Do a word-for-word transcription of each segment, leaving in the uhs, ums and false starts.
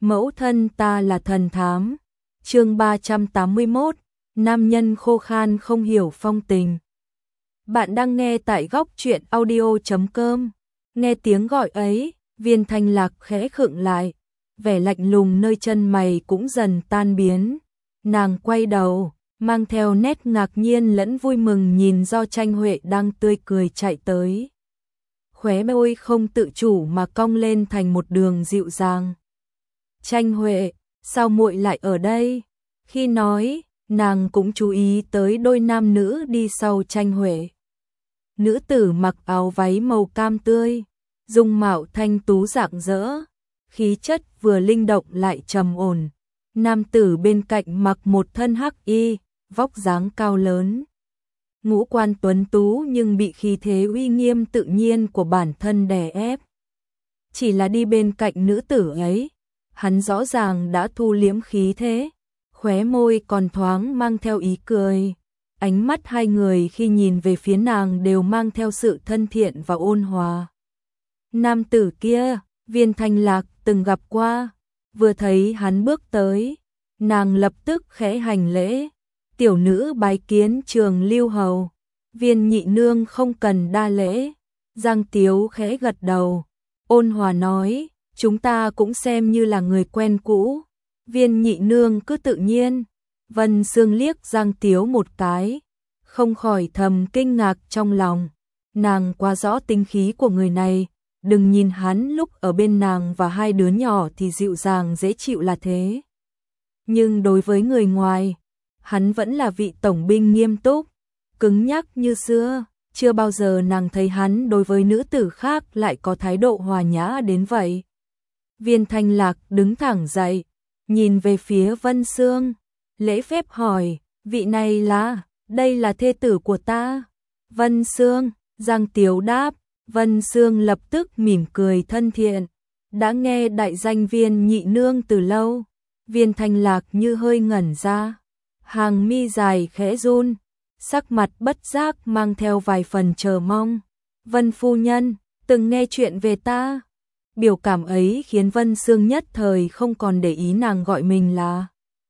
Mẫu thân ta là thần thám. Chương ba trăm tám mươi mốt, nam nhân khô khan không hiểu phong tình. Bạn đang nghe tại góc truyện audio chấm com. Nghe tiếng gọi ấy, Viên Thanh Lạc khẽ khựng lại, vẻ lạnh lùng nơi chân mày cũng dần tan biến. Nàng quay đầu, mang theo nét ngạc nhiên lẫn vui mừng nhìn Do Tranh Huệ đang tươi cười chạy tới. Khóe môi không tự chủ mà cong lên thành một đường dịu dàng. Tranh Huệ, sao muội lại ở đây? Khi nói, nàng cũng chú ý tới đôi nam nữ đi sau Tranh Huệ. Nữ tử mặc áo váy màu cam tươi, dung mạo thanh tú rạng rỡ, khí chất vừa linh động lại trầm ổn. Nam tử bên cạnh mặc một thân hắc y, vóc dáng cao lớn. Ngũ quan tuấn tú nhưng bị khí thế uy nghiêm tự nhiên của bản thân đè ép. Chỉ là đi bên cạnh nữ tử ấy, hắn rõ ràng đã thu liễm khí thế, khóe môi còn thoáng mang theo ý cười. Ánh mắt hai người khi nhìn về phía nàng đều mang theo sự thân thiện và ôn hòa. Nam tử kia, Viên Thanh Lạc từng gặp qua, vừa thấy hắn bước tới, nàng lập tức khẽ hành lễ. Tiểu nữ bái kiến Trường Lưu hầu. Viên nhị nương không cần đa lễ. Giang Tiếu khẽ gật đầu, ôn hòa nói, chúng ta cũng xem như là người quen cũ. Viên nhị nương cứ tự nhiên. Vân Sương liếc Giang Tiếu một cái, không khỏi thầm kinh ngạc trong lòng. Nàng quá rõ tính khí của người này, đừng nhìn hắn lúc ở bên nàng và hai đứa nhỏ thì dịu dàng dễ chịu là thế. Nhưng đối với người ngoài, hắn vẫn là vị tổng binh nghiêm túc, cứng nhắc như xưa. Chưa bao giờ nàng thấy hắn đối với nữ tử khác lại có thái độ hòa nhã đến vậy. Viên Thanh Lạc đứng thẳng dậy, nhìn về phía Vân Sương, lễ phép hỏi, vị này là, đây là thê tử của ta. Vân Sương, Giang Tiếu đáp. Vân Sương lập tức mỉm cười thân thiện, đã nghe đại danh Viên nhị nương từ lâu. Viên Thanh Lạc như hơi ngẩn ra, hàng mi dài khẽ run, sắc mặt bất giác mang theo vài phần chờ mong. Vân phu nhân, từng nghe chuyện về ta. Biểu cảm ấy khiến Vân Sương nhất thời không còn để ý nàng gọi mình là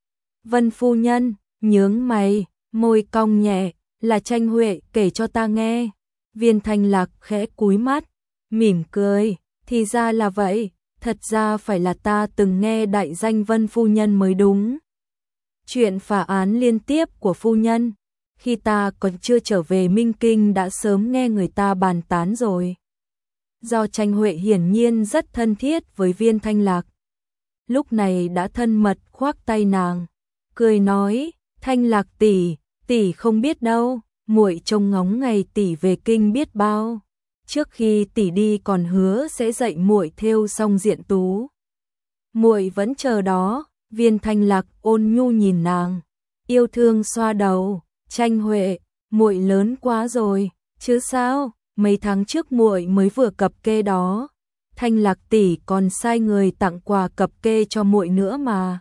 Vân phu nhân, nhướng mày, môi cong nhẹ, là Tranh Huệ kể cho ta nghe. Viên Thanh Lạc khẽ cúi mắt, mỉm cười, thì ra là vậy, thật ra phải là ta từng nghe đại danh Vân phu nhân mới đúng. Chuyện phá án liên tiếp của phu nhân, khi ta còn chưa trở về Minh Kinh đã sớm nghe người ta bàn tán rồi. Do Tranh Huệ hiển nhiên rất thân thiết với Viên Thanh Lạc, lúc này đã thân mật khoác tay nàng, cười nói, Thanh Lạc tỷ, tỷ không biết đâu, muội trông ngóng ngày tỷ về kinh biết bao. Trước khi tỷ đi còn hứa sẽ dạy muội thêu xong diện tú. Muội vẫn chờ đó. Viên Thanh Lạc ôn nhu nhìn nàng, yêu thương xoa đầu, Tranh Huệ, muội lớn quá rồi, chứ sao? Mấy tháng trước muội mới vừa cập kê đó. Thanh Lạc tỷ còn sai người tặng quà cập kê cho muội nữa mà.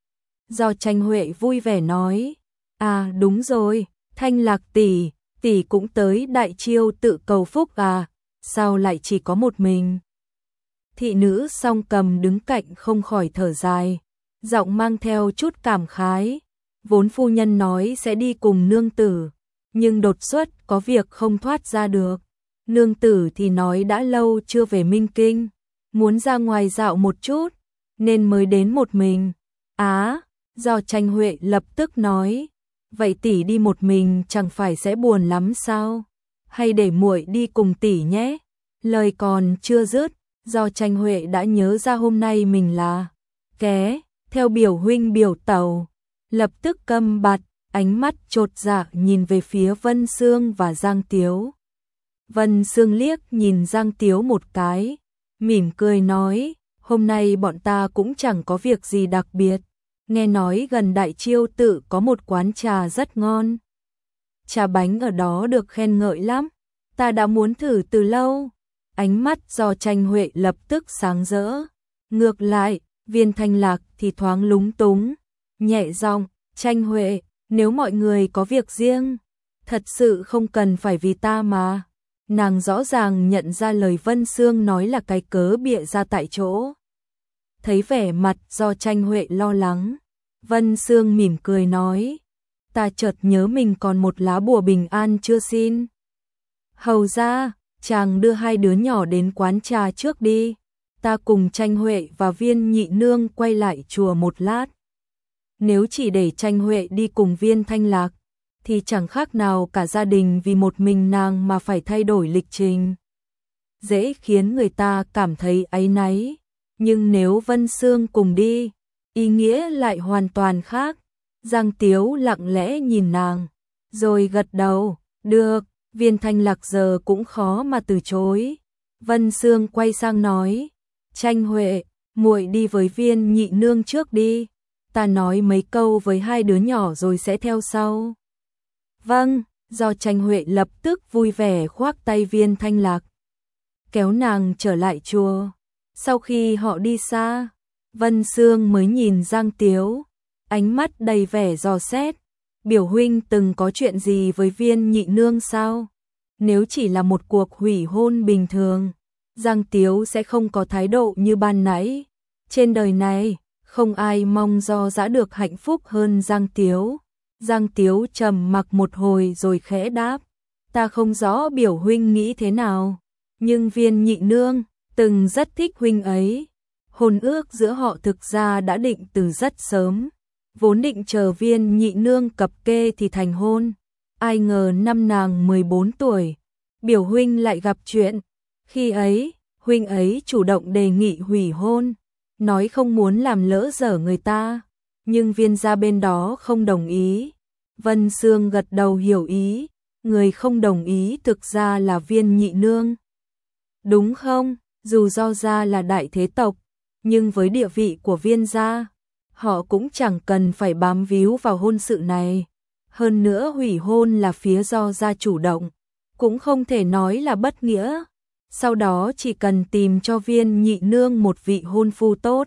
Do Tranh Huệ vui vẻ nói, à đúng rồi, Thanh Lạc tỷ, tỷ cũng tới Đại Chiêu tự cầu phúc à, sao lại chỉ có một mình? Thị nữ song cầm đứng cạnh không khỏi thở dài, giọng mang theo chút cảm khái, vốn phu nhân nói sẽ đi cùng nương tử, nhưng đột xuất có việc không thoát ra được. Nương tử thì nói đã lâu chưa về Minh Kinh, muốn ra ngoài dạo một chút, nên mới đến một mình. Á, Do Tranh Huệ lập tức nói, vậy tỷ đi một mình chẳng phải sẽ buồn lắm sao? Hay để muội đi cùng tỷ nhé. Lời còn chưa dứt, Do Tranh Huệ đã nhớ ra hôm nay mình là ké theo biểu huynh biểu tẩu, lập tức câm bặt, ánh mắt chột dạ nhìn về phía Vân Sương và Giang Tiếu. Vân Sương liếc nhìn Giang Tiếu một cái, mỉm cười nói, hôm nay bọn ta cũng chẳng có việc gì đặc biệt, nghe nói gần Đại Chiêu tự có một quán trà rất ngon. Trà bánh ở đó được khen ngợi lắm, ta đã muốn thử từ lâu. Ánh mắt Do Tranh Huệ lập tức sáng rỡ. Ngược lại, Viên Thanh Lạc thì thoáng lúng túng, nhẹ giọng, Tranh Huệ, nếu mọi người có việc riêng, thật sự không cần phải vì ta mà. Nàng rõ ràng nhận ra lời Vân Sương nói là cái cớ bịa ra tại chỗ. thấy vẻ mặt do Tranh Huệ lo lắng, Vân Sương mỉm cười nói, ta chợt nhớ mình còn một lá bùa bình an chưa xin. Hầu ra, chàng đưa hai đứa nhỏ đến quán trà trước đi, ta cùng Tranh Huệ và Viên Nhị Nương quay lại chùa một lát. Nếu chỉ để Tranh Huệ đi cùng Viên Thanh Lạc, thì chẳng khác nào cả gia đình vì một mình nàng mà phải thay đổi lịch trình. Dễ khiến người ta cảm thấy áy náy, nhưng nếu Vân Sương cùng đi, ý nghĩa lại hoàn toàn khác. Giang Tiếu lặng lẽ nhìn nàng, rồi gật đầu, được, Viên Thanh Lạc giờ cũng khó mà từ chối. Vân Sương quay sang nói, Tranh Huệ, muội đi với Viên Nhị Nương trước đi, ta nói mấy câu với hai đứa nhỏ rồi sẽ theo sau. Vâng, do Tranh Huệ lập tức vui vẻ khoác tay Viên Thanh Lạc, kéo nàng trở lại chùa. Sau khi họ đi xa, Vân Sương mới nhìn Giang Tiếu, ánh mắt đầy vẻ dò xét. Biểu huynh từng có chuyện gì với Viên Nhị Nương sao? Nếu chỉ là một cuộc hủy hôn bình thường, Giang Tiếu sẽ không có thái độ như ban nãy. Trên đời này, không ai mong do dã được hạnh phúc hơn Giang Tiếu. Giang Tiếu trầm mặc một hồi rồi khẽ đáp, ta không rõ biểu huynh nghĩ thế nào, nhưng Viên Nhị Nương từng rất thích huynh ấy. Hôn ước giữa họ thực ra đã định từ rất sớm, vốn định chờ Viên Nhị Nương cập kê thì thành hôn. Ai ngờ năm nàng mười bốn tuổi, biểu huynh lại gặp chuyện. Khi ấy, huynh ấy chủ động đề nghị hủy hôn, nói không muốn làm lỡ dở người ta, nhưng Viên gia bên đó không đồng ý. Vân Sương gật đầu hiểu ý, người không đồng ý thực ra là Viên Nhị Nương. Đúng không? Dù do gia là đại thế tộc, nhưng với địa vị của Viên gia, họ cũng chẳng cần phải bám víu vào hôn sự này. Hơn nữa hủy hôn là phía do gia chủ động, cũng không thể nói là bất nghĩa. Sau đó chỉ cần tìm cho Viên Nhị Nương một vị hôn phu tốt,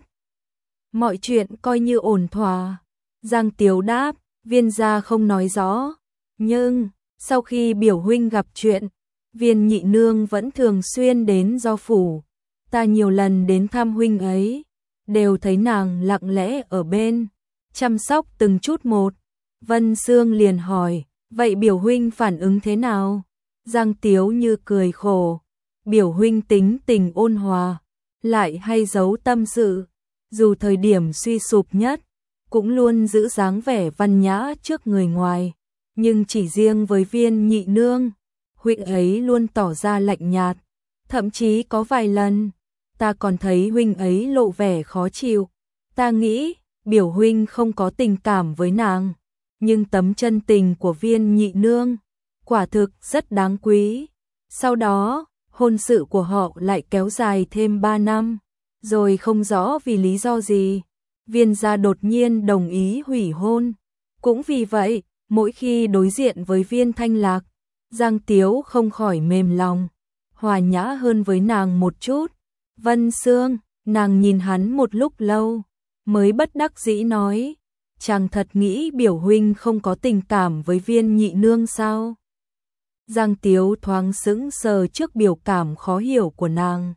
mọi chuyện coi như ổn thỏa. Giang Tiếu đáp, Viên gia không nói rõ, nhưng sau khi biểu huynh gặp chuyện, Viên Nhị Nương vẫn thường xuyên đến do phủ. Ta nhiều lần đến thăm huynh ấy, đều thấy nàng lặng lẽ ở bên, chăm sóc từng chút một. Vân Sương liền hỏi, vậy biểu huynh phản ứng thế nào? Giang Tiếu như cười khổ, biểu huynh tính tình ôn hòa, lại hay giấu tâm sự, dù thời điểm suy sụp nhất, cũng luôn giữ dáng vẻ văn nhã trước người ngoài, nhưng chỉ riêng với Viên Nhị Nương, huynh ấy luôn tỏ ra lạnh nhạt, thậm chí có vài lần, ta còn thấy huynh ấy lộ vẻ khó chịu. Ta nghĩ, biểu huynh không có tình cảm với nàng, nhưng tấm chân tình của Viên Nhị Nương, quả thực rất đáng quý. Sau đó, hôn sự của họ lại kéo dài thêm ba năm, rồi không rõ vì lý do gì, Viên gia đột nhiên đồng ý hủy hôn. Cũng vì vậy, mỗi khi đối diện với Viên Thanh Lạc, Giang Tiếu không khỏi mềm lòng, hòa nhã hơn với nàng một chút. Vân Sương, nàng nhìn hắn một lúc lâu, mới bất đắc dĩ nói, chàng thật nghĩ biểu huynh không có tình cảm với Viên Nhị Nương sao? Giang Tiếu thoáng sững sờ trước biểu cảm khó hiểu của nàng.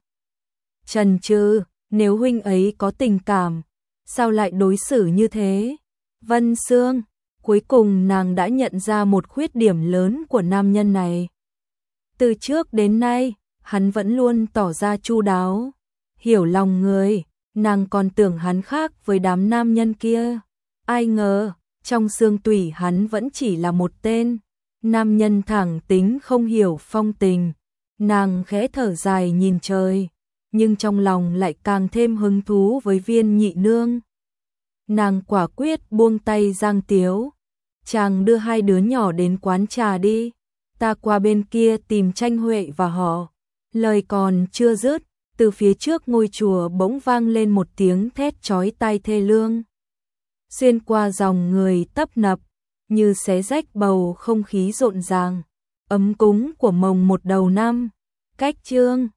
Chần chừ, nếu huynh ấy có tình cảm, sao lại đối xử như thế? Vân Sương, cuối cùng nàng đã nhận ra một khuyết điểm lớn của nam nhân này. Từ trước đến nay, hắn vẫn luôn tỏ ra chu đáo, hiểu lòng người, nàng còn tưởng hắn khác với đám nam nhân kia. Ai ngờ, trong xương tủy hắn vẫn chỉ là một tên nam nhân thẳng tính không hiểu phong tình. Nàng khẽ thở dài nhìn trời, nhưng trong lòng lại càng thêm hứng thú với Viên Nhị Nương. Nàng quả quyết buông tay Giang Tiếu, chàng đưa hai đứa nhỏ đến quán trà đi, ta qua bên kia tìm Tranh Huệ và họ. Lời còn chưa dứt, từ phía trước ngôi chùa bỗng vang lên một tiếng thét chói tai thê lương. Xuyên qua dòng người tấp nập, như xé rách bầu không khí rộn ràng, ấm cúng của mồng một đầu năm. Cách chương